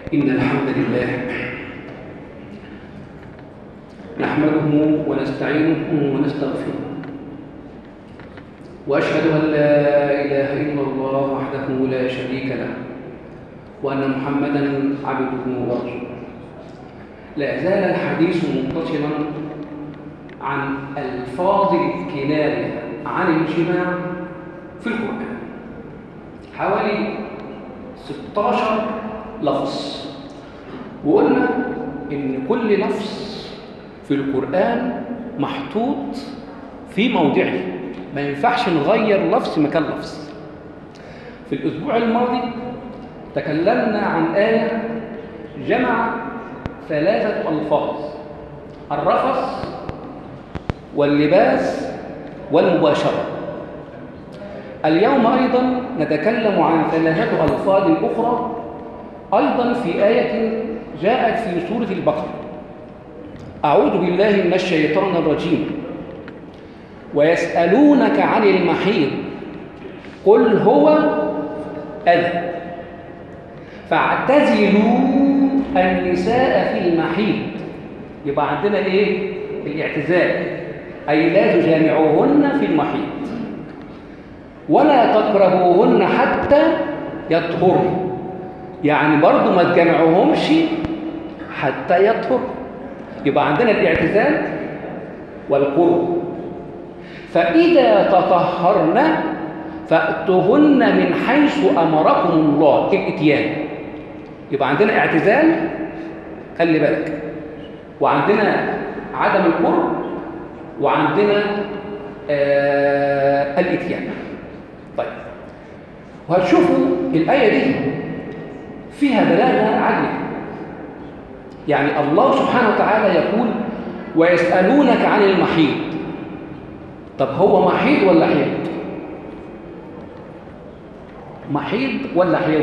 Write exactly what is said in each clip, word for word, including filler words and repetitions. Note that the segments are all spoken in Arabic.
إن الحمد لله نحمده ونستعينه ونستغفره، وأشهد أن لا إله إلا الله وحده لا شريك له، وأن محمدًا عبده ورسوله. لا زال الحديث متصلاً عن ألفاظ الكناية عن الجماع في القرآن، حوالي ستة عشر لفظ، وقلنا إن كل لفظ في القرآن محطوط في موضعه، ما ينفعش نغير لفظ مكان لفظ. في الأسبوع الماضي تكلمنا عن آية جمع ثلاثة ألفاظ: الرفث واللباس والمباشرة. اليوم أيضا نتكلم عن ثلاثة ألفاظ أخرى أيضا في آية جاءت في سورة البقرة. أعوذ بالله من الشيطان الرجيم: ويسألونك عن المحيض قل هو أذى فاعتزلوا النساء في المحيض. يبقى عندنا إيه؟ الاعتزال، أي لا تجامعوهن في المحيض، ولا تقربوهن حتى يطهرن، يعني برضو ما تجامعوهمش حتى يطهر. يبقى عندنا الاعتزال والقرب. فإذا تطهرن فأتوهن من حيث أمركم الله، الإتيان. يبقى عندنا اعتزال، خلي بالك، وعندنا عدم القرب، وعندنا آه الإتيان. طيب، وهتشوفوا الآية دي فيها بلاغة عالية. يعني الله سبحانه وتعالى يقول: ويسألونك عن المحيض. طب هو محيض ولا حيض؟ محيض ولا حيض؟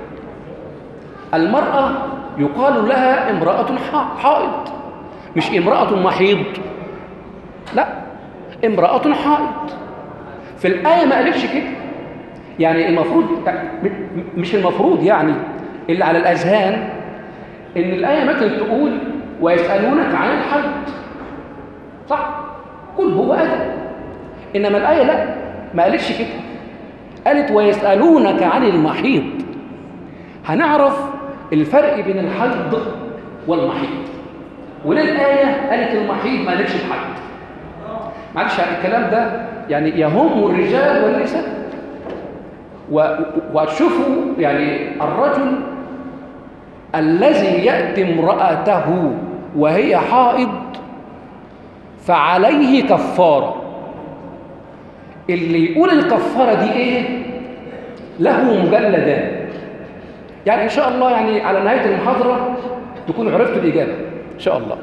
المرأة يقال لها امرأة حائض، مش امرأة محيض، لا، امرأة حائض. في الآية ما قالتش كده. يعني المفروض، مش المفروض، يعني اللي على الأذهان إن الآية مثلا تقول: ويسألونك عن الحيض، صح؟ قل هو أذى. إنما الآية لا، ما قالتش كده، قالت: ويسألونك عن المحيض. هنعرف الفرق بين الحيض والمحيض. وليه الآية قالت المحيض ما قالتش الحيض؟ معلش، يعني الكلام ده يعني يهم الرجال والنساء. وهتشوفوا يعني الرجل الذي يأتي امرأته وهي حائض فعليه كفارة. اللي يقول الكفارة دي ايه له مجلدان. يعني ان شاء الله يعني على نهاية المحاضرة تكونوا عرفتوا الإجابة ان شاء الله.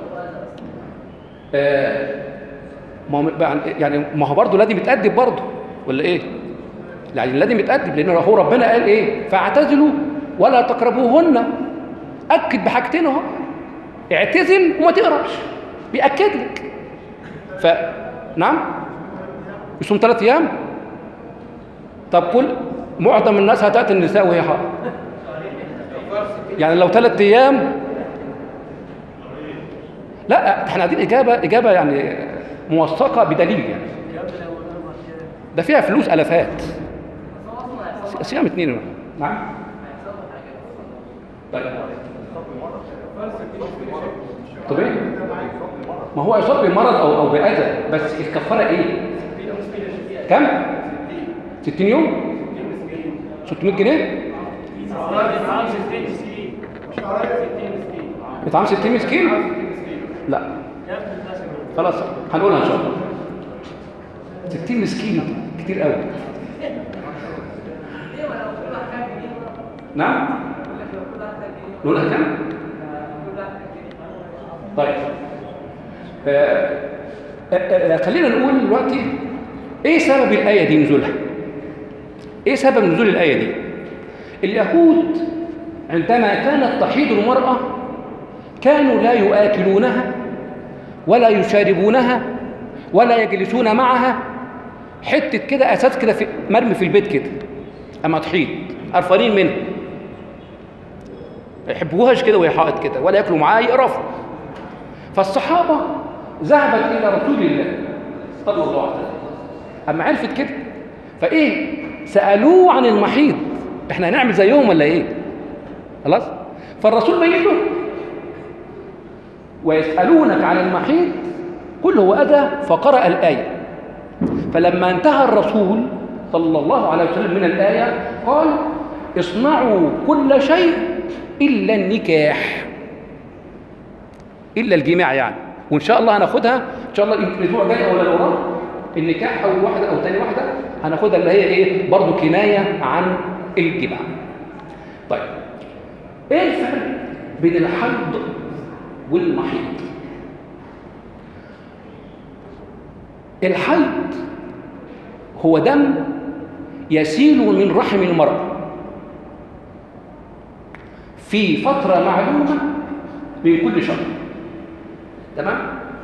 آه يعني ما هو برضه لازم يتأدب برضه، ولا ايه؟ يعني لازم يتأدب، لأن هو ربنا قال ايه؟ فاعتزلوا ولا تقربوهن. أكد بحاجتين اهو: اعتزل وما تقربش، بيأكد لك. ف نعم، يصوم ثلاث أيام. طب كل معظم الناس هتأتي النساء وهي حائض، يعني لو ثلاث أيام. لا، احنا عايزين إجابة إجابة يعني موثقة بدليل. يعني ده فيها فلوس ألفات. صيام اثنين. نعم. طيب طب ايه؟ ما هو يصاب بمرض او او باذى، بس الكفاره ايه؟ كم؟ ستين يوم؟ ستمائة جنيه؟ يطعم ستين مسكين؟ لا خلاص هنقولها ان شاء الله. ستين مسكين كتير قوي. نعم؟ نقولها كم؟ طيب آه آه خلينا نقول دلوقتي ايه سبب الآية دي نزولها؟ ايه سبب نزول الآية دي؟ اليهود عندما كانت تحيض المرأة كانوا لا يؤكلونها ولا يشاربونها ولا يجلسون معها. حتة كده أساس كده في مرمي في البيت كده، أما تحيض قرفانين منه. ما يحبوهاش كده وهي حائض كده، ولا ياكلوا معاه يقرفوا. فالصحابة ذهبت إلى رسول الله صلى الله عليه وسلم، أما عرفت كده فإيه؟ سألوه عن المحيض، إحنا هنعمل زيهم ولا إيه؟ خلاص؟ فالرسول بين له ويسألونك عن المحيض قل هو أذى، فقرأ الآية. فلما انتهى الرسول صلى الله عليه وسلم من الآية قال اصنعوا كل شيء إلا النكاح، إلا الجماع يعني. وإن شاء الله هناخدها إن شاء الله الأسبوع الجاي أو الوراه، النكاح أول واحدة أو تاني واحدة هناخدها اللي هي إيه؟ برضو كناية عن الجماع. طيب إيه الفرق بين الحيض والمحيض؟ الحيض هو دم يسيل من رحم المرأة في فترة معلومة من كل شهر، تمام؟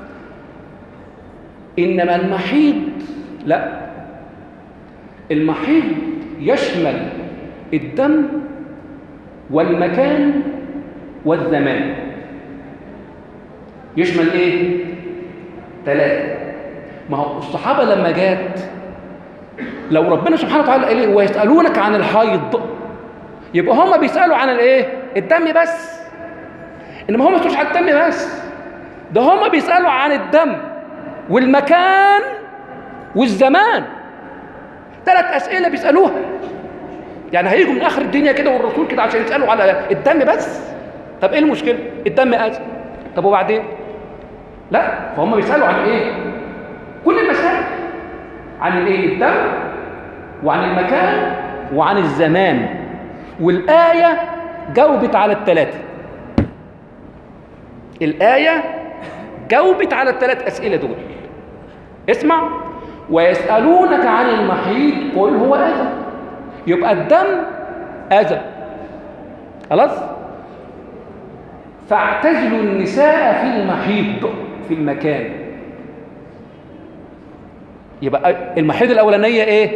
إنما المحيض لا، المحيض يشمل الدم والمكان والزمان. يشمل ايه؟ ثلاثة. ما هو الصحابة لما جات لو ربنا سبحانه وتعالى قال ايه؟ ويسألونك عن الحيض، يبقى هم بيسألوا عن الايه؟ الدم بس. انما هم ما بيسألوش عن الدم بس، ده هم بيسألوا عن الدم والمكان والزمان. ثلاث أسئلة بيسألوها. يعني هيجوا من آخر الدنيا كده والرسول كده عشان يسألوا على الدم بس؟ طب ايه المشكلة؟ الدم أذى. طب وبعدين؟ لا، فهم بيسألوا عن ايه؟ كل المسائل، عن الايه؟ الدم وعن المكان وعن الزمان. والآية جاوبت على الثلاثة. الآية جاوبت على الثلاث أسئلة دول. اسمع، ويسألونك عن المحيض قل هو أذى. يبقى الدم أذى، خلاص؟ فاعتزلوا النساء في المحيض في المكان. يبقى المحيض الأولانية إيه؟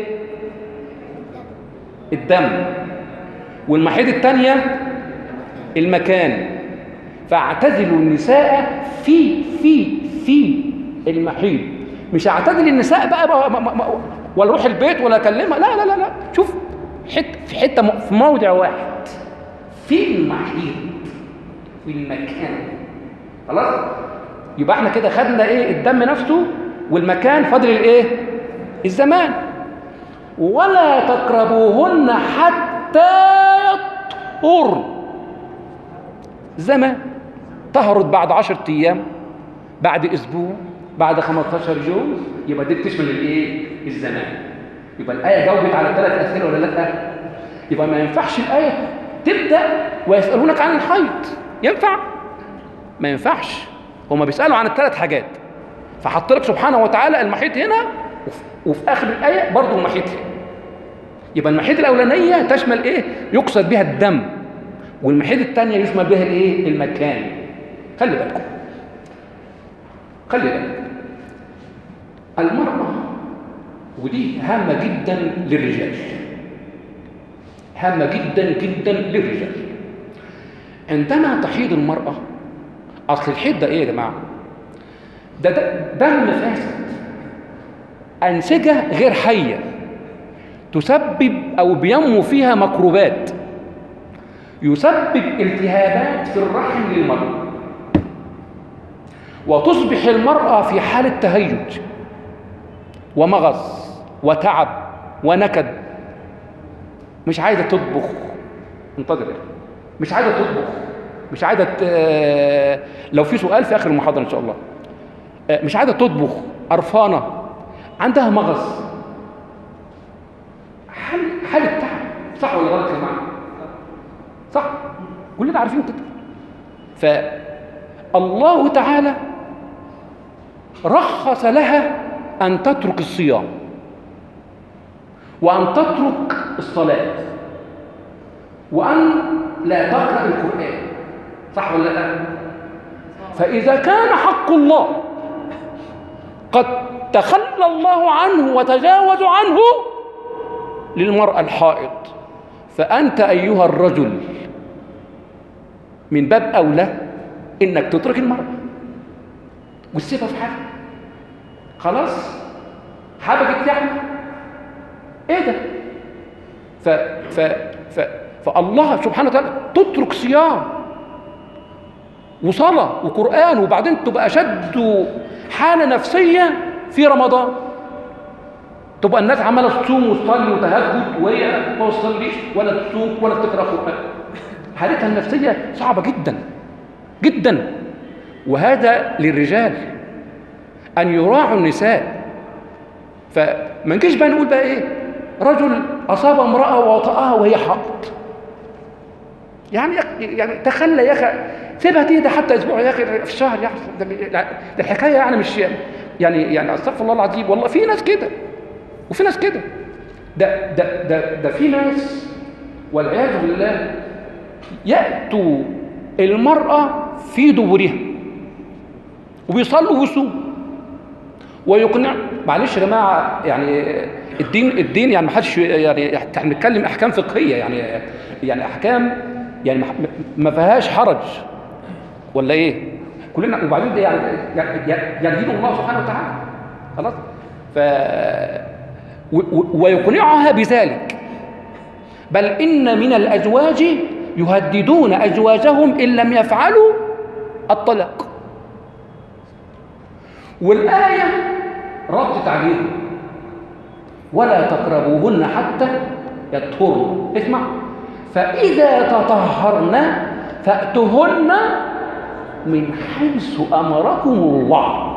الدم. والمحيض الثانية المكان. فاعتزلوا النساء في في في المحيض. مش اعتزل النساء بقى, بقى ما ما ولا اروح البيت ولا اكلمها، لا لا لا لا. شوف حته في حته في موضع واحد، في المحيض في المكان. خلاص؟ يبقى احنا كده خدنا ايه؟ الدم نفسه والمكان، فاضل الايه؟ الزمان. ولا تقربوهن حتى يطهر. زمان طهرت بعد عشرة ايام، بعد اسبوع، بعد خمستاشر يوم. يبقى دي بتشمل الايه؟ الزمان. يبقى الايه جاوبت على الثلاث اسئله ولا لا؟ يبقى ما ينفعش الايه تبدا ويسالونك عن الحيض. ينفع؟ ما ينفعش. هما بيسالوا عن الثلاث حاجات، فحط لك سبحانه وتعالى المحيط هنا، وفي اخر الايه برضه المحيط هنا. يبقى المحيط الاولانيه تشمل ايه؟ يقصد بها الدم. والمحيط الثانيه يشمل بها الايه؟ المكان. خلي بالكم، خلي بالك، المرأة ودي هامة جدا للرجال، هامة جدا جدا للرجال. عندما تحيض المرأة، أصل الحيض ده إيه يا جماعة؟ ده دم فاسد، أنسجة غير حية تسبب أو بينمو فيها ميكروبات، يسبب التهابات في الرحم للمرأة، وتصبح المرأة في حالة تهيج ومغص وتعب ونكد، مش عايزة تطبخ. انتظر، مش عايزة تطبخ، مش عايزة ت... لو في سؤال في آخر المحاضرة إن شاء الله. مش عايزة تطبخ، قرفانة، عندها مغص، حال حالة تعب. صح ولا غلط يا جماعة؟ صح، كلنا عارفين كده. فالله تعالى رخص لها أن تترك الصيام وأن تترك الصلاة وأن لا تقرأ القرآن. صح ولا لا؟ فإذا كان حق الله قد تخلى الله عنه وتجاوز عنه للمرأة الحائض، فأنت أيها الرجل من باب أولى إنك تترك المرأة وتسيبها في حالها. خلاص حبكت يعني إيه ده؟ ف ف ف فالله سبحانه وتعالى تترك صيام وصلاة وقرآن وبعدين تبقى أشد حالة نفسية في رمضان، تبقى الناس عمالة تصوم وتصلي وتهجد وهي ما تصليش ولا تصوم ولا تقرأ قرآن. حالتها النفسية صعبة جدا جدا. وهذا للرجال أن يراعوا النساء. فما نجيش بقى نقول بقى إيه رجل أصاب امرأة ووطأها وهي حائض، يعني يعني تخلى يا أخي، سيبها تهدى حتى أسبوع يا أخي في الشهر يا أخي. ده الحكاية يعني مش يعني يعني استغفر الله العظيم، والله في ناس كده وفي ناس كده. ده ده ده ده في ناس والعياذ بالله يأتوا المرأة في دبرها وبيصلوا ويصوموا ويقنع. معلش يا جماعة، يعني الدين الدين يعني ما حدش يعني احنا بنتكلم احكام فقهية، يعني يعني احكام يعني ما فيهاش حرج ولا ايه كلنا. وبعدين ده يعني يعني دين الله سبحانه وتعالى خلاص. ف ويقنعها بذلك. بل إن من الأزواج يهددون أزواجهم إن لم يفعلوا الطلاق. والآية ردت عليهم ولا تقربوهن حتى يطهرن. اسمع، فإذا تطهرن فأتوهن من حيث أمركم الله.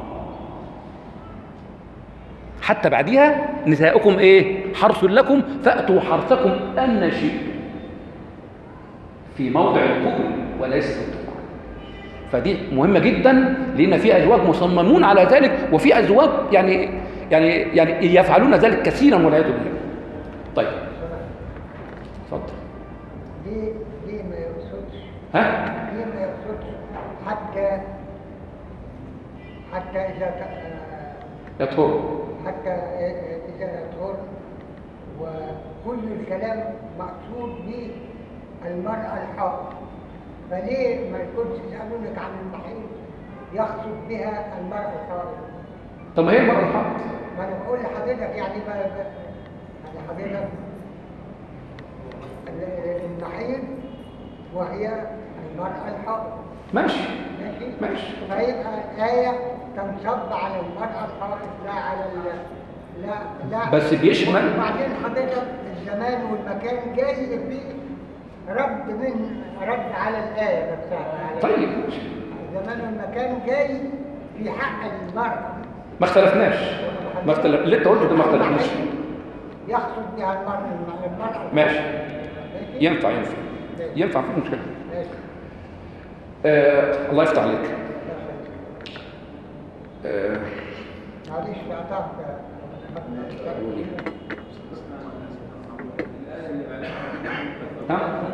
حتى بعدها نساؤكم ايه حرث لكم فأتوا حرثكم أن شئتم في موضع القبل وليس في الطبع. فدي مهمة جدا، لأن في أزواج مصممون على ذلك وفي أزواج يعني يعني يعني يفعلون ذلك كثيرا والعياذ بالله. طيب اتفضل. ليه ليه ما يقصدش ها ليه ما يقصدش حتى حتى إذا يطهر حتى إذا يطهر، وكل الكلام مقصود به المرأة الحائض، فليه ما يكونش يسألونك عن المحيض يقصد بها المرأة الحائض؟ طب ما هي المرأة الحائض. ما أنا بقول لحضرتك يعني ما يعني حضرتك المحيض وهي المرأة الحائض. ماشي ماشي ماشي. فيبقى الآية تنصب على المرأة الحائض لا على ال... لا لا بس بيشمل. وبعدين حضرتك الزمان والمكان جاي فيه رد من رد على الآية نفسها. طيب الزمان والمكان جاي في حق المرأة. ما اختلفناش، ما اختلف اللي انت قلته ده ما اختلفناش. يقصد بها المرأة المرأة. ماشي ينفع ينفع ينفع في مشكلة. ماشي. آه، الله يفتح عليك. آه، معلش تعطاك ها؟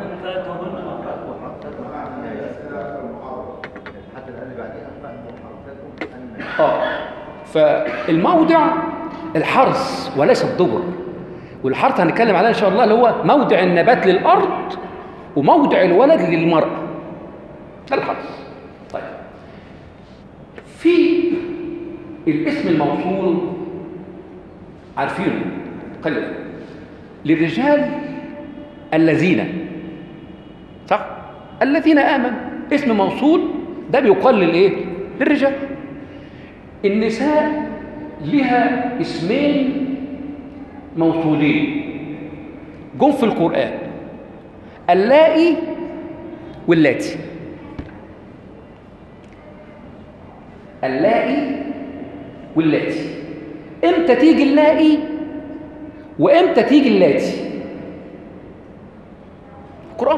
اه فالموضع الحرث وليس الدبر. والحرث هنتكلم عليه ان شاء الله اللي هو موضع النبات للارض وموضع الولد للمرأة، ده الحرث. طيب في الاسم الموصول عارفينه قليلا للرجال الذين، صح؟ الذين آمنوا اسم موصول ده بيقلل ايه للرجال. النساء لها اسمين موصولين جم في القرآن، اللائي واللاتي. اللائي واللاتي. امتى تيجي اللائي وامتى تيجي اللاتي؟ القرآن.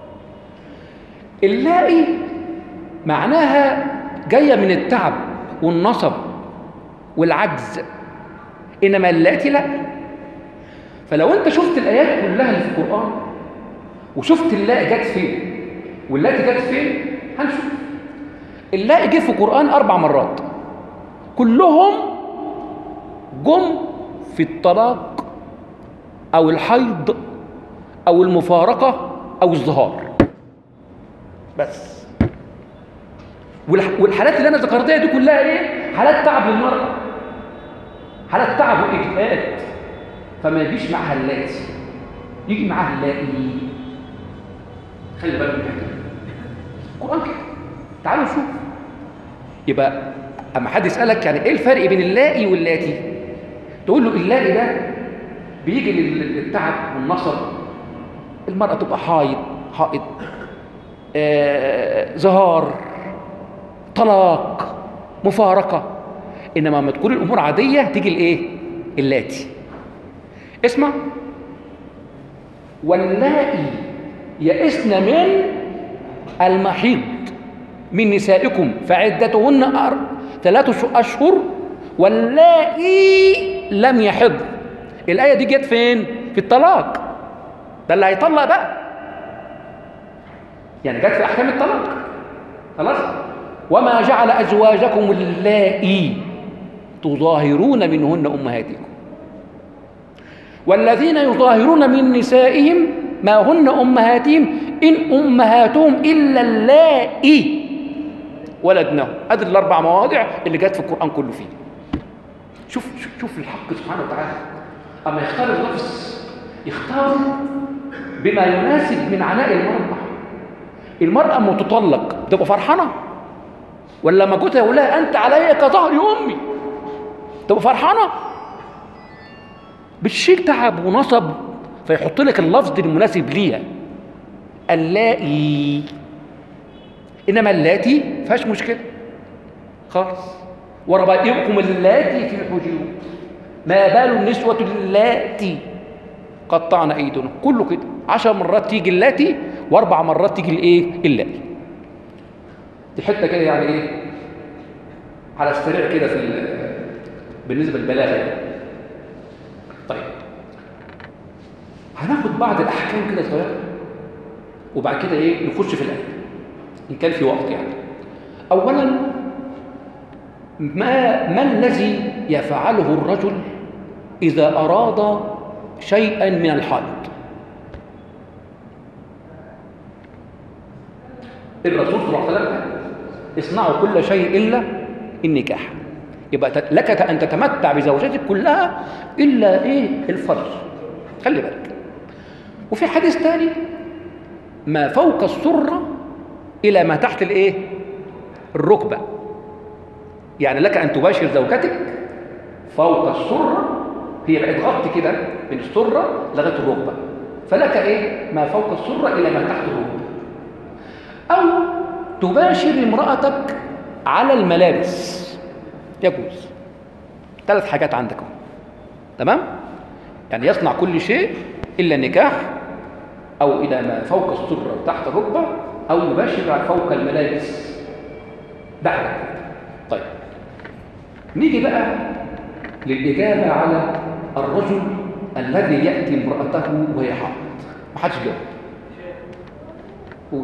اللائي معناها جاية من التعب والنصب والعجز، إنما اللاتي لا. فلو أنت شفت الآيات كلها اللي في القرآن وشفت اللاء جت فين واللاتي جت فين هنشوف. اللاء جه في القرآن أربع مرات، كلهم جم في الطلاق أو الحيض أو المفارقة أو الظهار. بس. والحالات اللي انا ذكرتها دي كلها ايه؟ حالات تعب للمرأة، حالات تعب واجهاد، فما يجيش معها اللاتي، يجي معها اللائي. خلي بالك من كده القرآن كده. تعالوا نشوف. يبقى اما حد يسألك يعني ايه الفرق بين اللائي واللاتي، تقول له اللائي ده بيجي للتعب والنصب، المرأة تبقى حائض حائض آه، زهار، طلاق، مفارقة. إنما لما تكون الأمور عادية تيجي الإيه؟ اللاتي. اسمع: واللائي يئسن من المحيض من نسائكم فعدتهن ثلاثة أشهر واللائي لم يحض. الآية دي جت فين؟ في الطلاق. ده اللي هيطلق بقى، يعني جت في أحكام الطلاق. خلاص؟ وما جعل أزواجكم اللائي تظاهرون منهن أمهاتكم والذين يظاهرون من نسائهم ما هن أمهاتهم إن أمهاتهم إلا اللائي ولدنهم. أدي الأربع مواضع اللي جت في القرآن كله فيه. شوف شوف الحق سبحانه وتعالى أما يختار اللفظ يختار بما يناسب من عناء المرأة. المرأة أما تطلق تبقى فرحانة، ولا لما جوزها يقول لها أنت علي كظهر أمي تبقى فرحانة؟ بتشيل تعب ونصب فيحط لك اللفظ المناسب ليها اللائي. إنما اللاتي فيهاش مشكلة خالص. وربائبكم اللاتي في الحجور ما بال النسوة اللاتي قطعن أيديهن. كله كده عشر مرات تيجي اللاتي واربع مرات تيجي الايه؟ اللائي. دي حته كده يعني ايه على السريع كده في بالنسبه للبلاغه يعني. طيب هناخد بعض الاحكام كده صغيره وبعد كده ايه نخش في الايه ان كان في وقت يعني. اولا ما ما الذي يفعله الرجل اذا اراد شيئا من الحائض؟ الرسول صلى الله عليه وسلم اصنعوا كل شيء الا النكاح. يبقى لك ان تتمتع بزوجتك كلها الا ايه؟ الفرج. خلي بالك. وفي حديث ثاني ما فوق السره الى ما تحت الايه؟ الركبه. يعني لك ان تباشر زوجتك فوق السره، هي بقت غطي كده من السره لغايه الركبه، فلك ايه؟ ما فوق السره الى ما تحت الركبه. أو تباشر امرأتك على الملابس، يجوز. ثلاث حاجات عندك اهو. تمام؟ يعني يصنع كل شيء إلا النكاح، أو إلى ما فوق السرة تحت الركبة، أو يباشر فوق الملابس. ده حاجة. طيب نيجي بقى للإجابة على الرجل الذي يأتي امرأته وهي حائض. ما حدش جاوب. قول.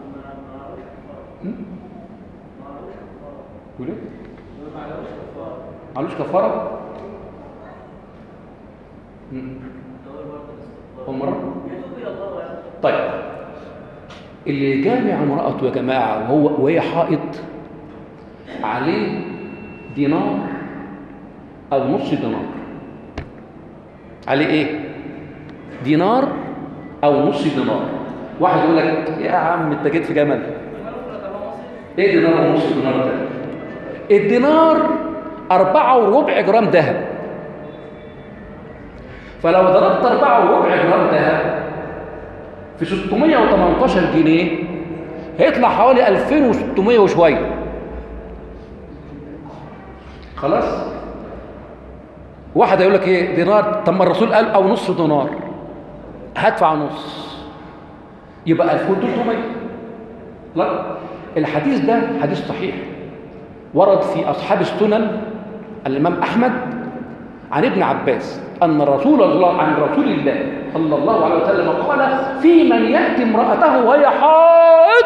قول ايه؟ معلوش كفاره؟ اول مره؟ طيب اللي جامع امراته يا جماعه وهو وهي حائض عليه دينار او نص دينار. عليه ايه؟ دينار او نص دينار. واحد يقول لك يا عم انت جيت في جمل. ايه دينار ونص دينار ده؟ الدينار أربعة وربع جرام ذهب. فلو ضربت أربعة وربع جرام ذهب في ستمائة وثمانية عشر جنيه هيطلع حوالي ألفين وستمائة وشويه. خلاص؟ واحد هيقول لك ايه دينار؟ طب ما الرسول قال او نص دينار، هدفع نص يبقى ألفين وثلاثمائة. لا، الحديث ده حديث صحيح ورد في أصحاب السنن الإمام أحمد عن ابن عباس أن رسول الله عن رسول الله صلى الله عليه وسلم قال في من يأتي امرأته وهي حائض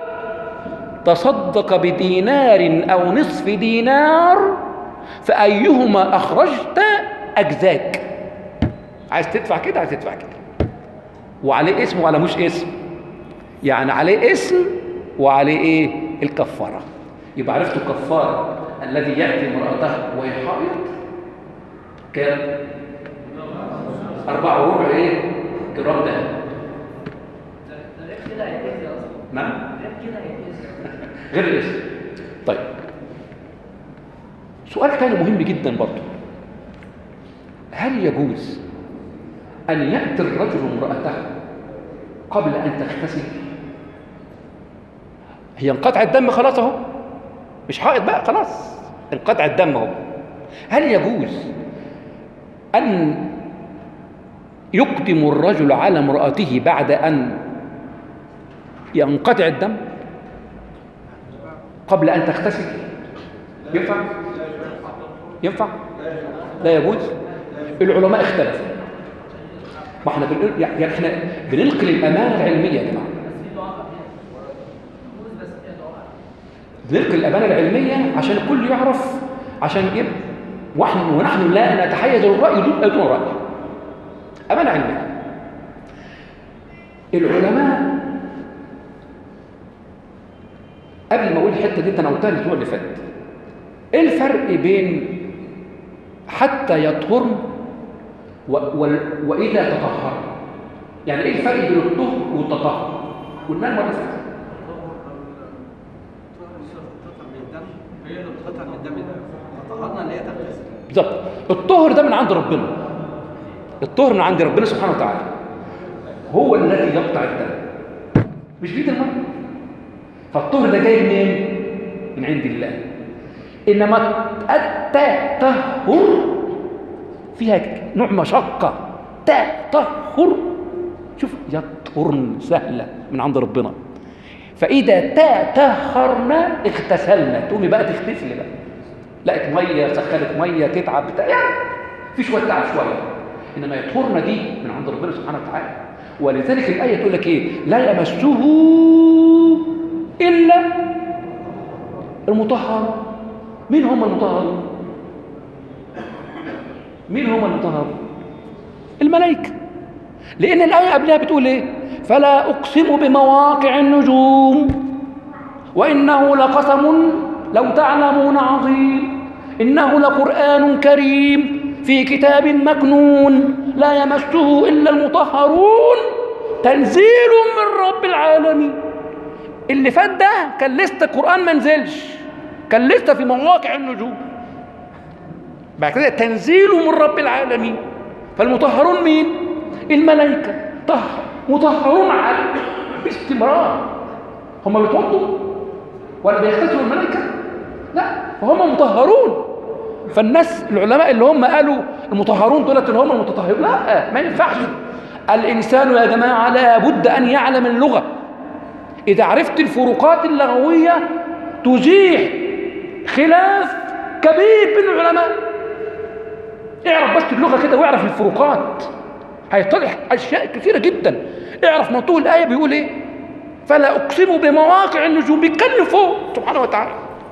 تصدق بدينار أو نصف دينار فأيهما أخرجت أجزاك. عايز تدفع كده عايز تدفع كده، وعليه اسم ولا مش اسم؟ يعني عليه اسم وعليه ايه؟ الكفاره. يبقى عرفتوا الكفاره الذي ياتي امراته وهي حائض كام؟ أربعة وربع ايه؟ جرام دهب. نعم؟ غير الاسم. طيب سؤال تاني مهم جدا برضه، هل يجوز أن يأتي الرجل امرأته قبل أن تغتسل؟ هي انقطع الدم خلاص اهو، مش حائض بقى خلاص، انقطع الدم اهو. هل يجوز أن يقدم الرجل على امرأته بعد أن ينقطع الدم قبل أن تغتسل؟ ينفع؟ ينفع؟ لا يجوز؟ العلماء اختلفوا. ما احنا بنقول يعني احنا بننقل الأمانة العلمية يا جماعة، بننقل الأمانة العلمية عشان الكل يعرف، عشان يبقى ونحن, ونحن لا نتحيز الرأي دون دون رأي، أمانة علمية. العلماء قبل ما أقول الحتة دي أنا قلتها الأسبوع اللي فات، إيه الفرق بين حتى يطهرن و... و... وإذا تطهر؟ يعني إيه الفرق بين الطهر والتطهر؟ قلنا المرة اللي فاتت هي اللي بتقطع من الدم ده، طهرنا اللي هي تغتسل. بالظبط. الطهر ده من عند ربنا، الطهر من عند ربنا سبحانه وتعالى، هو الذي يقطع الدم مش بيد المرء. فالطهر ده جاي منين؟ من عند الله. انما التطهر فيها نوع مشقه، تطهر شوف يطهرن سهله من عند ربنا. فاذا تطهرنا اغتسلنا، تقومي بقى تغتسلي بقى، لقيت ميه سخنت ميه تتعب بتاع يعني في شويه تعب شويه، انما يطهرنا دي من عند ربنا سبحانه وتعالى. ولذلك الايه تقول لك ايه؟ لا يمسه الا المطهر. مين هم المطهرون؟ مين هم المطهرون؟ الملائكه. لان الايه قبلها بتقول ايه؟ فلا اقسم بمواقع النجوم وانه لقسم لو تعلمون عظيم انه لقرآن كريم في كتاب مكنون لا يمسه الا المطهرون تنزيل من رب العالمين. اللي فات ده كان لسه القرآن ما نزلش، كان لسه في مواقع النجوم. بعد كده تنزيل من رب العالمين. فالمطهرون مين؟ الملائكة. طهر مطهرون على باستمرار. هم بيتوضوا ولا بيغتسلوا الملائكة؟ لا، فهم مطهرون. فالناس العلماء اللي هم قالوا المطهرون دولت اللي هم المتطهرون، لا ما ينفعش. الإنسان يا جماعة لا بد أن يعلم اللغة. إذا عرفت الفروقات اللغوية تزيح خلاف كبير بين العلماء. اعرف بس اللغة كده واعرف الفروقات، هيتضح أشياء كثيرة جدا. اعرف منطوق الآية بيقول إيه؟ فلا أقسم بمواقع النجوم، بيتكلم فوق سبحانه وتعالى.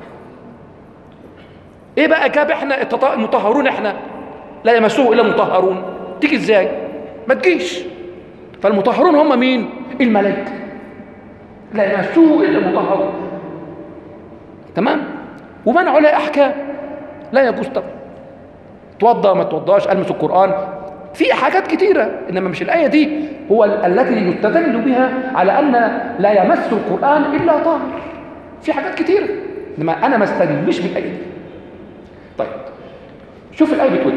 إيه بقى جاب إحنا المطهرون؟ إحنا لا يمسوه إلا المطهرون، تيجي إزاي؟ ما تجيش. فالمطهرون هم مين؟ الملائكة. لا يمسوه إلا المطهرون. تمام؟ ومنعوا له أحكام لا يجوز طبعا. توضأ ما توضاش، ألمس القرآن، في حاجات كتيرة، إنما مش الآية دي هو التي يستدل بها على أن لا يمس القرآن إلا طاهر. في حاجات كتيرة، إنما أنا ما استدلش بالآية دي. طيب شوف الآية بتقول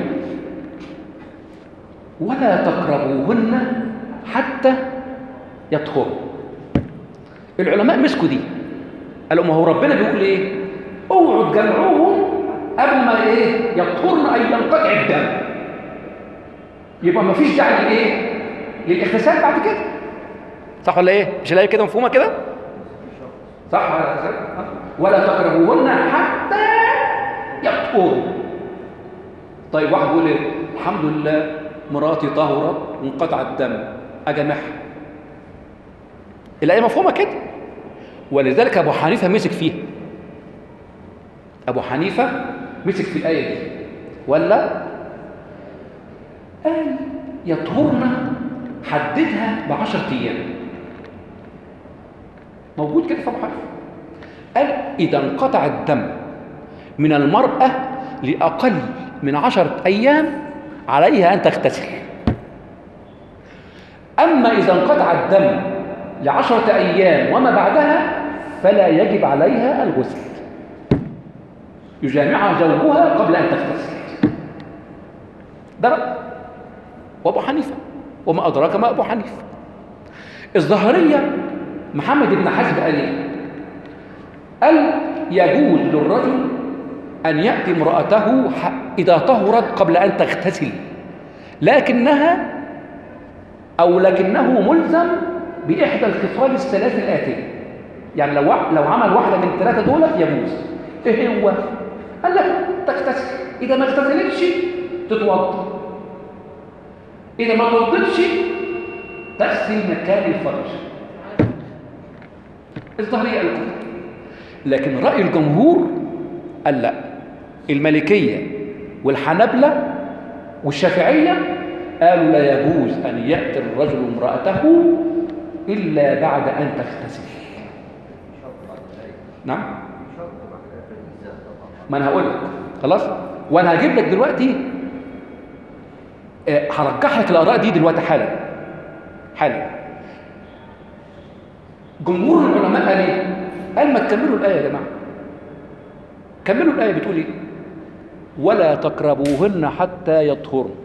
ولا تقربوهن حتى يطهروا. العلماء مسكوا دي، قالوا ما هو ربنا بيقول إيه؟ اوعوا تجمعوهم قبل ما إيه؟ يطهرن أي ينقطع الدم. يبقى ما فيش داعي لايه؟ للاغتسال بعد كده، صح ولا ايه؟ مش الاقي كده مفهومه كده؟ صح ولا ولا تقربوهن حتى يطهروا. طيب واحد يقول ايه؟ الحمد لله مراتي طهرت وانقطع الدم، اجامعها. الايه مفهومه كده. ولذلك ابو حنيفه مسك فيها. ابو حنيفه مسك في الايه دي ولا قال يطهرنا حددها بعشرة أيام. موجود كده في ابو حنيفه. قال اذا انقطع الدم من المراه لاقل من عشره ايام عليها ان تغتسل. اما اذا انقطع الدم لعشره ايام وما بعدها فلا يجب عليها الغسل، يجامعها زوجها قبل ان تغتسل. ده رأي وابو حنيفه، وما ادراك ما ابو حنيفه. الظاهريه محمد بن حزم قال ايه؟ قال يجوز للرجل ان ياتي امراته اذا طهرت قبل ان تغتسل، لكنها او لكنه ملزم باحدى الخصال الثلاث الاتيه. يعني لو لو عمل واحده من الثلاثه دول يجوز. ايه هو؟ قال لك تغتسل، اذا ما اغتسلتش تتوضا، اذا ما توضتش تغسل مكان الفرج. الظاهريه قال كده، لكن راي الجمهور قال لا، المالكيه والحنابلة والشافعيه قالوا لا يجوز ان ياتي الرجل امراته الا بعد ان تغتسل. نعم، ما انا هقول لك خلاص، وانا هجيب لك دلوقتي أه هرجح لك الاراء دي دلوقتي حالا حالا. جمهور العلماء قال ايه؟ قال ما تكملوا الايه يا جماعه، كملوا الايه بتقول ايه؟ ولا تقربوهن حتى يطهرن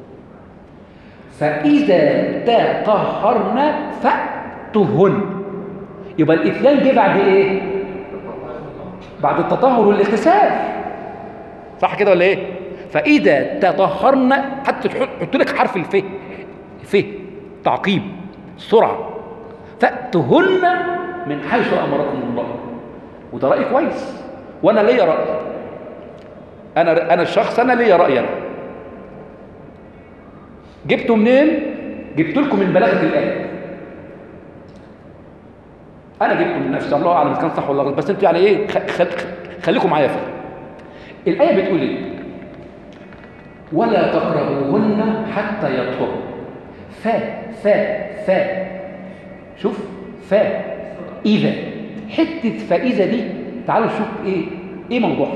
فاذا تطهرن فاتوهن. يبقى الاتيان جه بعد ايه؟ بعد التطهر والاغتسال، صح كده ولا ايه؟ فاذا تطهرن، حتى تحط لك حرف الف ف تعقيب سرعه، فاتهن من حيث امركم الله. وده راي كويس، وانا ليا راي، انا انا الشخص انا ليا راي. انا جبته منين؟ جبت لكم من بلاغه الايه. انا جبته من نفسي، الله اعلم كان صح ولا غلط، بس انتوا يعني ايه خل... خليكم معايا فيه. الايه بتقول ايه؟ ولا تقربوهن حتى يطهرن. ف ف ف شوف ف اذا، حته فاذا دي تعالوا نشوف ايه ايه موضوعها.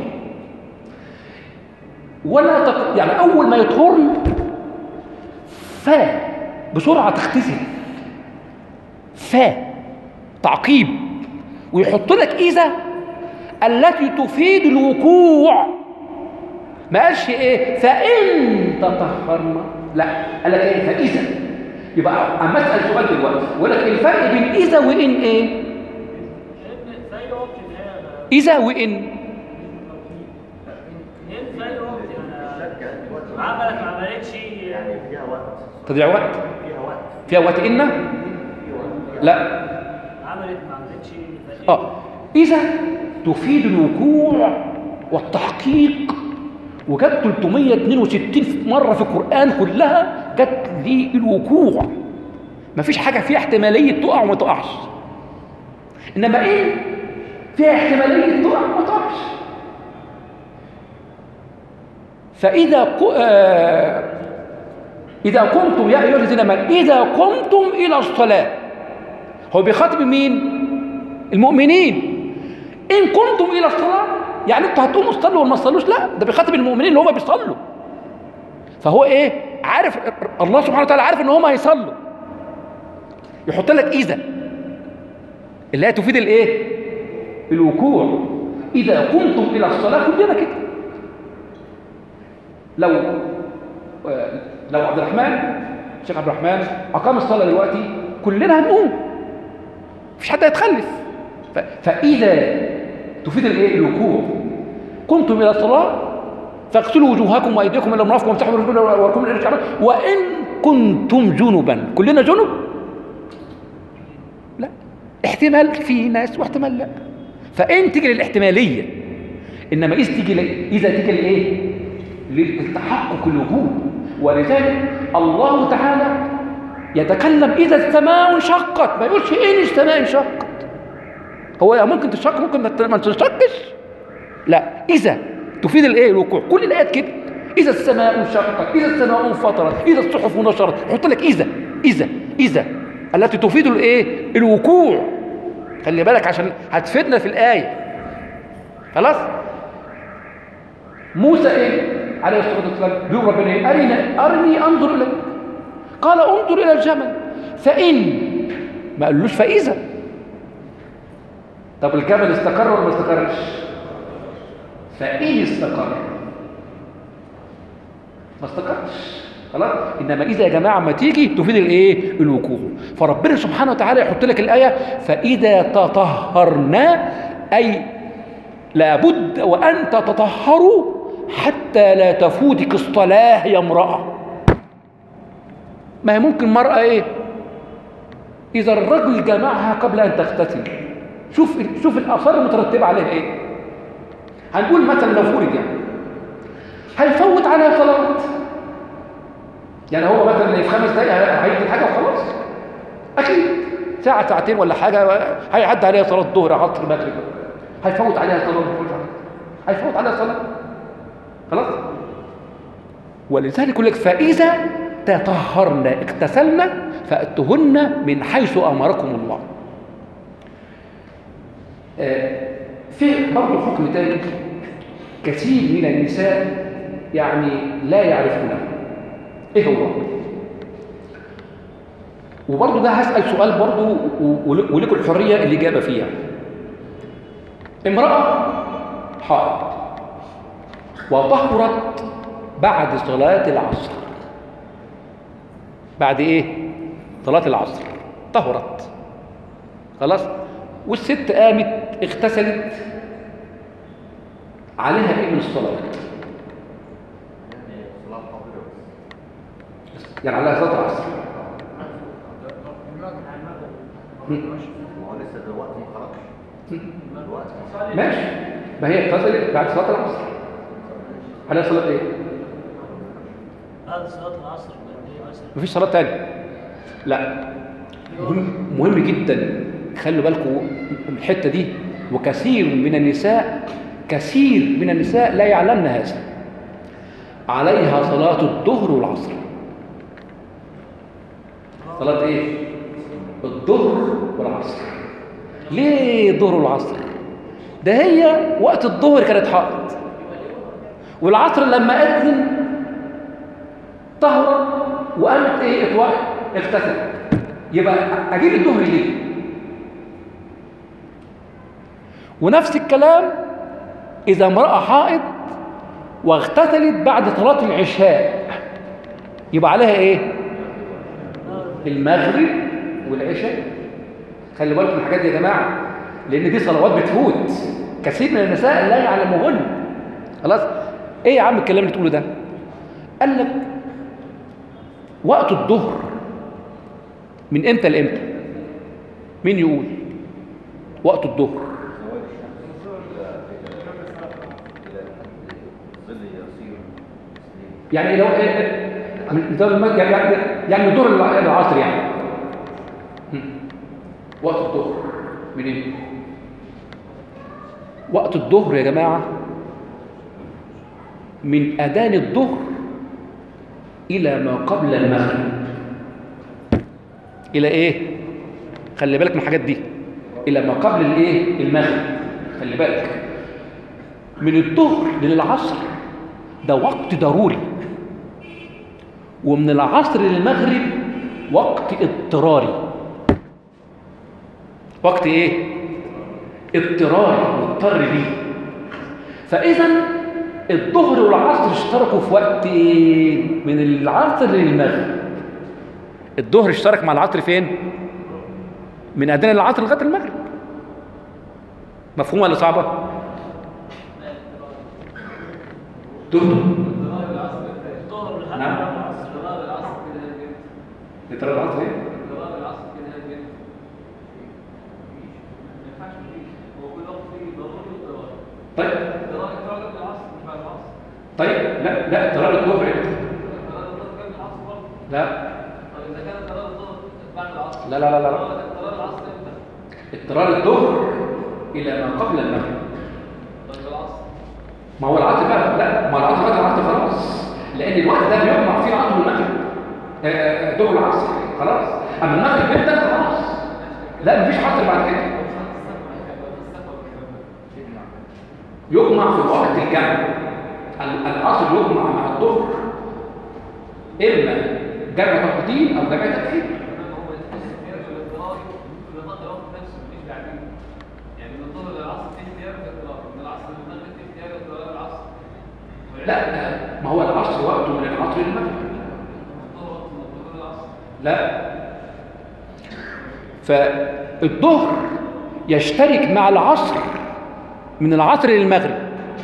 ولا تق... يعني اول ما يطهرن ف بسرعه تغتسل، ف تعقيب، ويحط لك اذا التي تفيد الوقوع. ما قالش ايه فان تطهرنا، لا قال لك ايه فاذا. يبقى عم اسال سؤال دلوقتي، بقول لك الفرق بين اذا وان ايه؟ اذا وان عملت ما عملتش يعني فيها وقت، تضيع وقت، فيها وقت فيها وقت ان لا عملت ما عملتش. اه اذا تفيد الوقوع والتحقيق، وجت ثلاثمائة واثنين وستين مره في القران كلها جت للوقوع. مفيش حاجه فيها احتماليه تقع وما تقعش، انما ايه فيها احتماليه تقع وما تقعش. فاذا ق... آه... اذا قمتم يا ايها الذين امنوا اذا قمتم الى الصلاه، هو بيخاطب مين؟ المؤمنين. ان قمتم الى الصلاه يعني انتوا هتقوموا تصلوا ولا ما تصلوش؟ لا، ده بيخاطب المؤمنين اللي هم بيصلوا. فهو ايه؟ عارف الله سبحانه وتعالى عارف ان هم هيصلوا، يحط لك اذا اللي هي تفيد الايه؟ الوقوع. اذا قمتم الى الصلاه، كلنا كده. لو لو عبد الرحمن الشيخ عبد الرحمن اقام الصلاه دلوقتي كلنا هنقوم، مفيش حد هيتخلف. ف... فاذا تفيد الايه؟ الوقوع. قمتم الى الصلاه فاغسلوا وجوهكم وايديكم الى المرافق وامسحوا برجلكم وارجلكم الى الكعبين وان كنتم جنبا. كلنا جنب؟ لا، احتمال في ناس واحتمال لا. فان تيجي للاحتماليه، انما اذا تيجي ل... اذا تيجي لايه؟ للتحقق الوجود. ولذلك الله تعالى يتكلم اذا السماء انشقت، ما يقولش ان السماء انشقت. هو ممكن تشق ممكن ما تنشقش، لا، اذا تفيد الايه؟ الوقوع. كل الايات كده، اذا السماء انشقت، اذا السماء انفطرت، اذا الصحف نشرت، يحط لك اذا اذا اذا التي تفيد الايه؟ الوقوع. خلي بالك عشان هتفيدنا في الآية. خلاص. موسى ايه عليه الصلاة والسلام بيقول ربنا ايه؟ أرني أرني أنظر إليك. قال انظر إلى الجبل فإن، ما قالوش فإذا. طب الجبل استقر ولا ما استقرش؟ فإن استقر ما استقرش. خلاص. انما اذا يا جماعه ما تيجي تفيد الايه؟ الوقوع. فربنا سبحانه وتعالى يحط لك الايه فاذا تطهرنا، اي لابد وان تتطهروا حتى لا تفوتك الصلاه يا امراه. ما هي ممكن مرأة ايه؟ اذا الرجل جمعها قبل ان تغتسل، شوف شوف الاثار المترتبه عليها ايه. هنقول مثلا لو فرج يعني هيفوت عليها صلاه، يعني هو مثلا في خمس دقايق هيكتب حاجه وخلاص، اكيد ساعه ساعتين ولا حاجه هيعدي عليها صلاه الظهر عصر المغرب، هيفوت عليها صلاه هيفوت عليها صلاه خلاص. ولذلك يقول لك فاذا تطهرنا اغتسلنا فاتوهن من حيث امركم الله. آه في برضه حكم تاني كثير من النساء يعني لا يعرفونه، ايه هو؟ وبرضه ده هسأل سؤال برضه ولكم الحرية الإجابة فيها. امرأة حائض وطهرت بعد صلاة العصر، بعد ايه؟ صلاة العصر طهرت خلاص، والست قامت اغتسلت، عليها ايه من الصلاة؟ يعني عليها صلاة العصر. هو لسه دلوقتي ما خرجش. دلوقتي ماشي، ما هي اغتسلت بعد صلاة العصر، عليها صلاة ايه؟ بعد صلاة العصر بقد ايه مثلا؟ مفيش صلاة تانية. لا، مهم مهم جدا خلوا بالكم من الحتة دي، وكثير من النساء كثير من النساء لا يعلمن هذا. عليها صلاة الظهر والعصر. صلاة ايه؟ الظهر والعصر. ليه الظهر والعصر؟ ده هي وقت الظهر كانت حائض، والعصر لما أذن طهرت وقامت ايه؟ اتوقت اغتسلت. يبقى اجيب الظهر ليه؟ ونفس الكلام اذا امرأة حائض واغتسلت بعد صلاة العشاء يبقى عليها ايه؟ المغرب والعشاء. خلي بالكم من الحاجات دي يا جماعه، لان دي صلوات بتفوت كثير من النساء لا يعلمهن. خلاص. ايه يا عم الكلام اللي تقوله ده؟ قال لك وقت الظهر من امتى لامتى؟ مين يقول وقت الظهر؟ يعني لو يعني يعني دور العصر يعني وقت الظهر من ايه؟ وقت الظهر يا جماعه من اذان الظهر الى ما قبل المغرب. الى ايه؟ خلي بالك من الحاجات دي. الى ما قبل الايه؟ المغرب. خلي بالك من الظهر للعصر ده وقت ضروري، ومن العصر للمغرب وقت اضطراري. وقت ايه؟ اضطراري، مضطر ليه. فاذا الظهر والعصر اشتركوا في وقت ايه؟ من العصر للمغرب. الظهر اشترك مع العصر فين؟ من اذان العصر لغايه المغرب. مفهومه ولا صعبه؟ تهدم. نعم. لترى العصر ايه؟ طيب طيب لا لا ترى الظهر لا لا لا لا لا اضطرار الظهر الى ما قبل المغرب. ما هو العصر بقى لا، ما العصر بقى العصر خلاص، لان الوقت ده بيجمع فيه العصر والمغرب. ظهر العصر خلاص، اما المغرب بيبدا خلاص، لا مفيش عصر بعد كده. يجمع في وقت الجمع. العصر يجمع مع الظهر اما جمع تقديم او جمع تاخير. لا ما هو العصر وقته من العصر للمغرب. لا، فالظهر يشترك مع العصر من العصر للمغرب.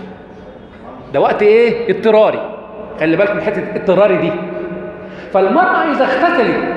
ده وقت ايه؟ اضطراري. خلي بالك من حته اضطراري دي. فالمرأة إذا اغتسلت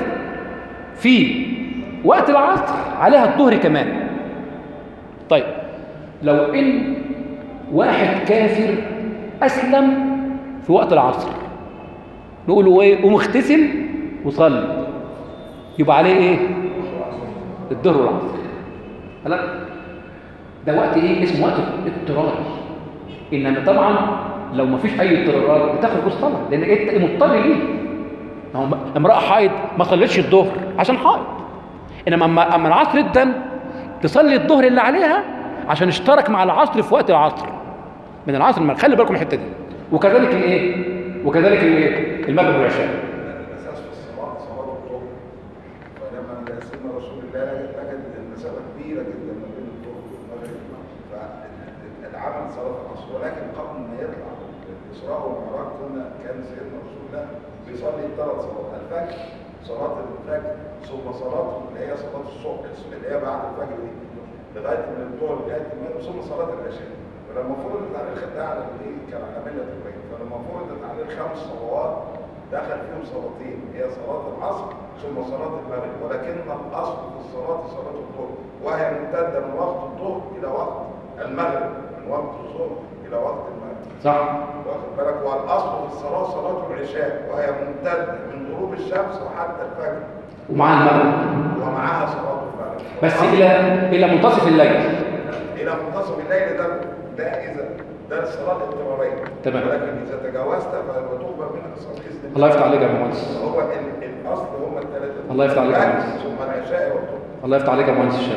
في وقت العصر عليها الظهر كمان. طيب لو إن واحد كافر أسلم في وقت العصر، نقول له إيه؟ قوم اغتسل وصلي، يبقى عليه إيه؟ الظهر والعصر. خلاص؟ ده وقت إيه؟ اسمه وقت اضطراري. إنما طبعا لو ما فيش أي اضطرارات بتاخد الصلاة، لأن أنت مضطر ليه؟ امرأة حائض ما صلتش الظهر عشان حائض، انما اما اما العصر ادن تصلي الظهر اللي عليها عشان اشترك مع العصر في وقت العصر من العصر المغرب. خلي بالكم الحته دي. وكذلك الايه؟ وكذلك الايه؟ المغرب والعشاء. الاساس في الصلاه صلاه الظهر، فلما سيدنا رسول الله وجد المسافه كبيره جدا ما بين الظهر والمغرب فالعمل صلاه العصر. ولكن قبل ما يطلع الاسراء والمعراج كنا كان سيدنا رسول الله بيصلي ثلاث صلوات: الفجر، صلاه الفجر، ثم صلاه اللي هي صلاه الصبح اللي هي بعد الفجر دي لغايه من الظهر لغايه ما ثم صلاه العشاء. فلما فرضت عليه الخداع على الايه كان على مله ابراهيم، فلما فرضت عليه الخمس صلوات دخل فيهم صلاتين هي صلاه العصر ثم صلاه المغرب، ولكن الاصل في الصلاه صلاه الظهر وهي ممتده من وقت الظهر الى وقت المغرب، من وقت الظهر الى وقت المغرب. صح؟ واخد بالك؟ والاصل في الصلاه صلاه العشاء وهي ممتده من غروب الشمس وحتى الفجر، ومع المغرب ومعها صلاه المغرب بس الى الى منتصف الليل. الى منتصف الليل. ده ده اذا ده الصلاه الاضطراريه. تمام. ولكن اذا تجاوزت فتقبل منك الصلاه باذن الله. الله يفتح عليك يا مهندس. هو ال- الاصل هم الثلاثه. الله يفتح عليك يا مهندس. ثم العشاء والظهر. الله يفتح عليك يا مهندس الشام.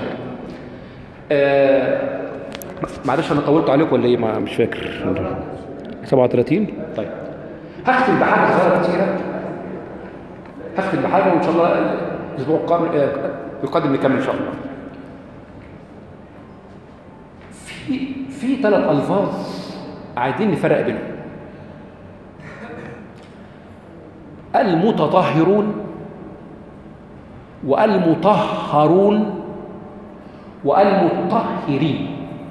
آه معلش انا طولت عليكم ولا ايه؟ ما مش فاكر. سبعة وثلاثين. طيب هختم بحاجه صغيره بس كده. هختم بحاجه وان شاء الله الاسبوع القادم القادم نكمل ان شاء الله. في في ثلاث الفاظ عايزين نفرق بينهم: المتطهرون والمطهرون والمطهرين.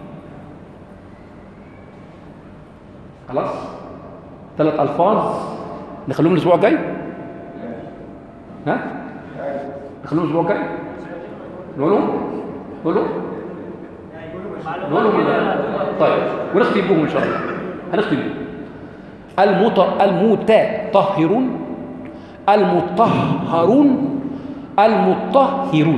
خلاص؟ ثلاث الفاظ نخليهم الاسبوع الجاي؟ ها؟ نخليهم الاسبوع الجاي؟ نقولهم؟ نقولهم؟ نقولهم؟ طيب ونختم بهم ان شاء الله. هنختم بهم. المت المتطهرون المطهرون المطهرون.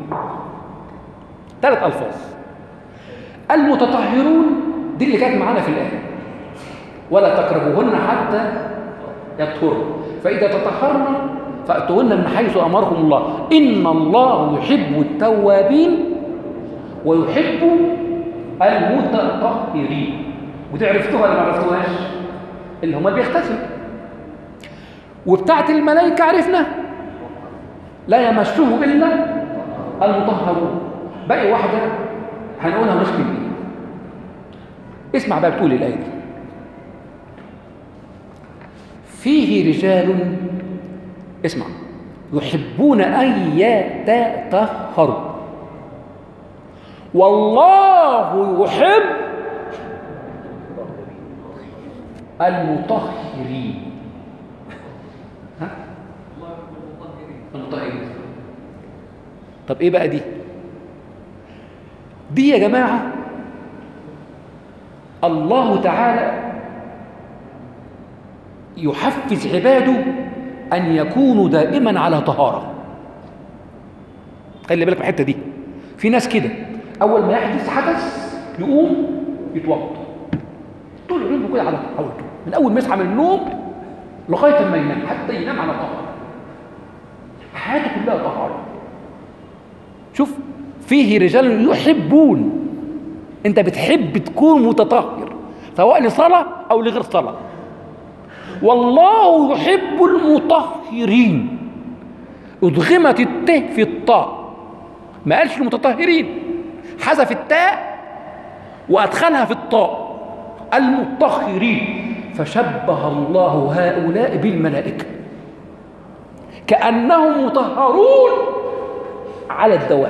ثلاث الفاظ. المتطهرون دي اللي كانت معانا في الايه: ولا تقربوهن حتى يطهرن، فاذا تطهرن فاتوهن من حيث امركم الله ان الله يحب التوابين ويحب المتطهرين. ودي عرفتوها ولا ما عرفتوهاش؟ اللي هم بيغتسلوا. وبتاعت الملائكه عرفنا لا يمسه الا المطهرون. باقي واحده هنقولها ونختم بيها. اسمع بقى بتقول الايه دي: فيه رجال، اسمع، يحبون ان يتطهروا والله يحب المطهرين. ها؟ المطهرين. طب ايه بقى دي؟ دي يا جماعه الله تعالى يحفز عباده ان يكونوا دائما على طهاره. خلي بالك من الحته دي. في ناس كده اول ما يحدث حدث يقوم يتوضا طول اليوم كده على طول، من اول ما يصحى من النوم لغايه ما ينام، حتى ينام على طهاره، حياته كلها طهاره. شوف، فيه رجال يحبون، انت بتحب تكون متطهر سواء لصلاة أو لغير صلاة. والله يحب المطهرين، أدغمت التاء في الطاء، ما قالش المتطهرين، حذف التاء وأدخلها في الطاء، المطهرين، فشبه الله هؤلاء بالملائكة كأنهم مطهرون على الدوام.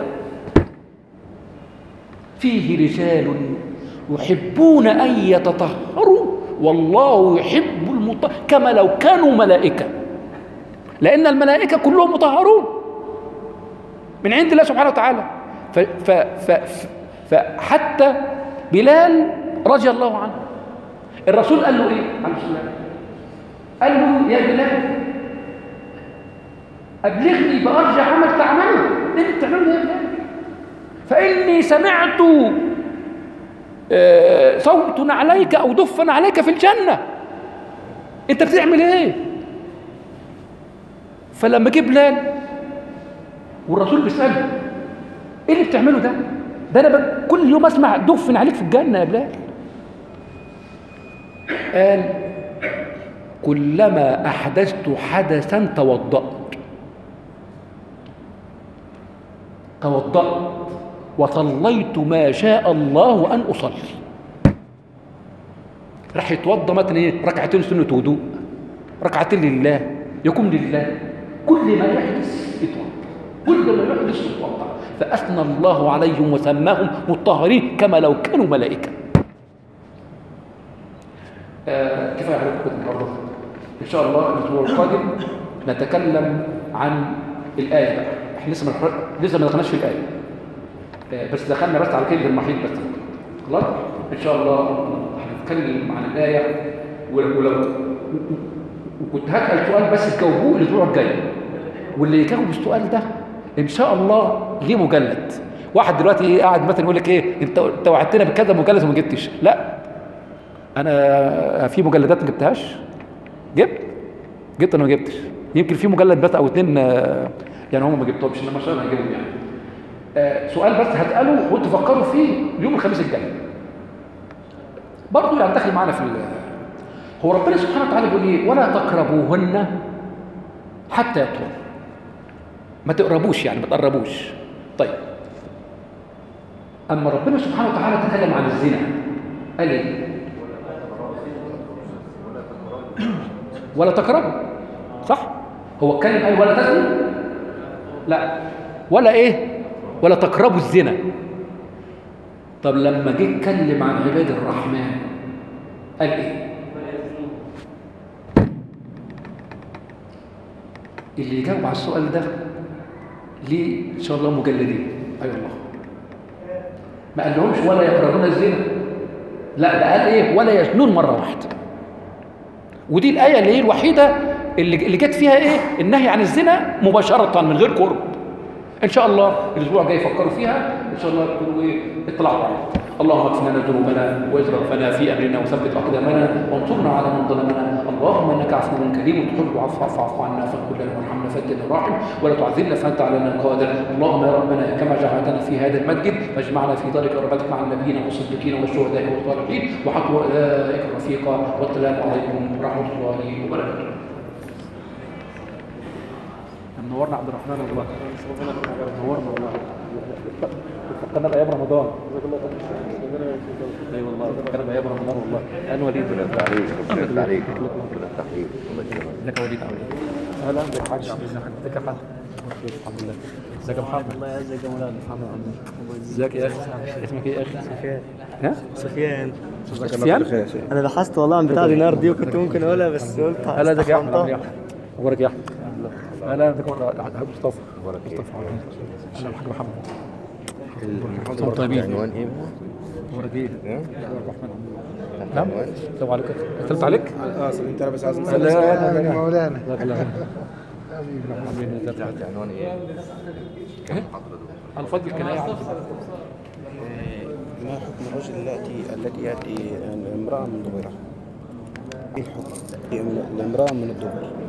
فيه رجال يحبون أن يتطهروا والله يحب المطهر كما لو كانوا ملائكة، لأن الملائكة كلهم مطهرون من عند الله سبحانه وتعالى. ف ف ف فحتى بلال رضي الله عنه الرسول قال له إيه عليه السلام؟ قال له يا بلال أبلغني بأرجى عمل تعمله. إيه بتعمله يا بلال؟ فإني سمعت صوت عليك أو دف عليك في الجنة. أنت بتعمل إيه؟ فلما جه بلال والرسول بيسأله إيه اللي بتعمله ده؟ ده أنا كل يوم أسمع دف عليك في الجنة يا بلال. قال كلما أحدثت حدثا توضأت توضأت وصليت ما شاء الله أن أصلي. راح يتوضأ مثلا ايه؟ ركعتين سنة وضوء، ركعتين لله، يقوم لله، كل ما يحدث يتوضأ، كل ما يحدث يتوضأ، فأثنى الله عليهم وسماهم مطهرين كما لو كانوا ملائكة. آه كفاية عليكم النهارده. إن شاء الله الأسبوع القادم نتكلم عن الآية بقى. احنا لسه ما لسه ما دخلناش في الآية، بس دخلنا بس على كلمة المحيط بس. خلاص ان شاء الله هنتكلم عن الآية، ولو وكنت هسأل سؤال بس تجاوبوه الأسبوع الجاي، واللي يجاوب السؤال ده ان شاء الله ليه مجلد. واحد دلوقتي ايه قاعد مثلا يقول لك ايه انت انت وعدتنا بكذا مجلد وما جبتش. لا انا في مجلدات ما جبتهاش، جبت جبت انا ما جبتش، يمكن في مجلد بس او اتنين يعني هم ما جبتهمش، انما ان شاء الله هجيبهم يعني. آه سؤال بس هتقاله وانتوا فكروا فيه يوم الخميس الجاي برضه يعني داخل معانا في هو ربنا سبحانه وتعالى بيقول ايه؟ ولا تقربوهن حتى يطهرن. ما تقربوش يعني ما تقربوش. طيب اما ربنا سبحانه وتعالى تكلم عن الزنا قال ايه؟ ولا تقربوا، صح؟ هو اتكلم ايه؟ ولا تزنوا؟ لا، ولا ايه؟ ولا تقربوا الزنا. طب لما جه يتكلم عن عباد الرحمن قال ايه؟ اللي يجاوب على السؤال ده ليه ان شاء الله مجلدين. اي والله ما قال لهمش ولا يقربون الزنا، لا ده قال ايه؟ ولا يزنون مره واحده. ودي الايه اللي هي الوحيده اللي اللي جت فيها ايه؟ النهي عن الزنا مباشره من غير قرب. ان شاء الله الاسبوع الجاي يفكروا فيها ان شاء الله تكونوا ايه؟ اطلعوا عليها. اللهم اغفر لنا ذنوبنا واسرافنا في امرنا وثبت اقدامنا وانصرنا على من ظلمنا. اللهم انك عفو كريم تحب العفو فاعف عنا فاغفر لنا وارحمنا فانت الراحم ولا تعذبنا فانت علينا قادر. اللهم يا ربنا كما جعلتنا في هذا المسجد فاجمعنا في دارك وربك مع النبيين والصديقين والشهداء والصالحين وحق اولئك الرفيقا. والسلام عليكم ورحمه الله وبركاته. نورنا عبد الرحمن والله، نورنا والله، فكرنا بايام رمضان. اي والله فكرنا بايام رمضان والله. انا وليد بن عليك بن عليك التحقيق. ازيك يا وليد؟ عامل ايه؟ اهلا بك حاج. ازيك يا حاج؟ الحمد لله. ازيك يا محمد؟ الله يعزك يا مولانا. محمد ازيك يا اخي؟ اسمك ايه يا اخي؟ سفيان. ها؟ سفيان. سفيان؟ انا لاحظت والله عن بتاع دينار دي وكنت ممكن اقولها بس قلت هلا. ازيك يا احمد؟ اخبارك يا احمد؟ اهلا بك حبيبي مصطفى. مصطفى اهلا الحاج محمد. المحاضرة طيبين. عنوان ايه؟ اخبارك ايه؟ نعم. السلام عليكم. اتصلت عليك؟ اه سلمت انا بس عايز اسال. لا يا مولانا. لا لا عنوان ايه؟ الفضل الكناية. ما حكم الرجل التي التي ياتي امراه من دبرها؟ ايه الحكم؟ الامراه من الدبر